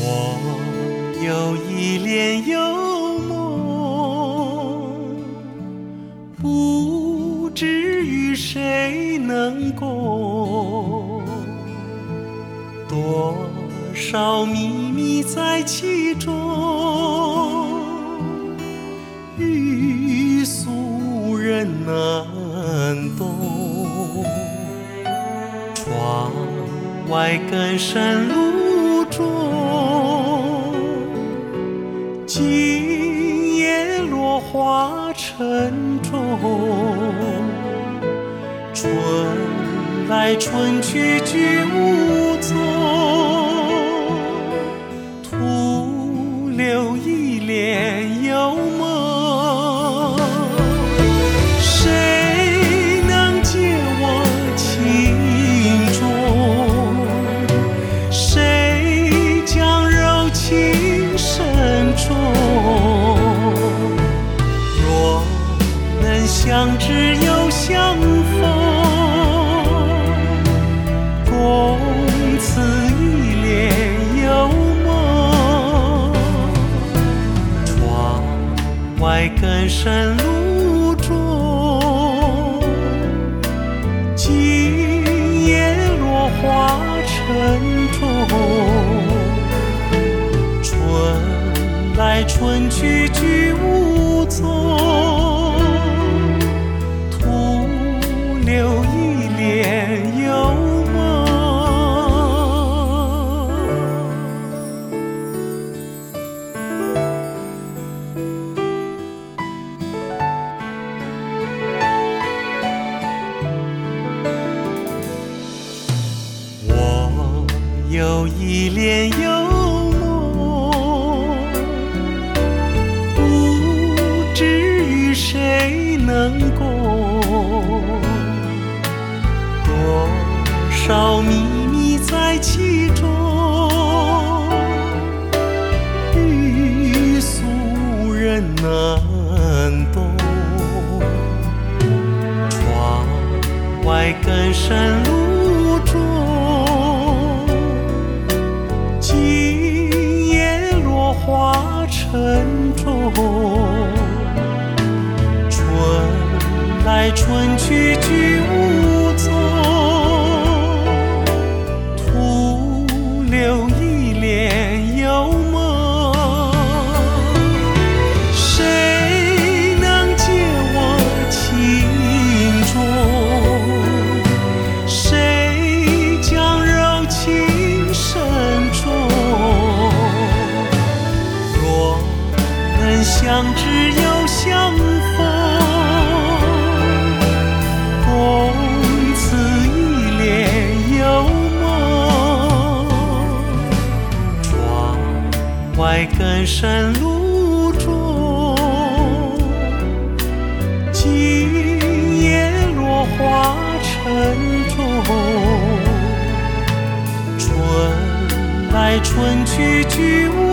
我有一帘幽梦，不知与谁能共，多少秘密在其中，欲俗人难懂。窗外更深路中，今夜落花沉重，春来春去居无踪，徒留一帘幽梦。谁能解我情衷？谁将柔情深重？若能相知又相逢，共此一帘幽梦。窗外更深路中，今夜落花沉重，春来春去居无踪，徒留一帘幽梦。我有一帘幽梦，不知与谁能共，多少秘密在其中，欲俗人难懂。窗外更深路中，今夜落花沉重，春来春去居无踪，徒留一帘幽梦。谁能解我情衷？谁将柔情深重？若能相知又相逢，共此一帘幽梦。窗外更深路中，今夜落花沉重，春来春去居无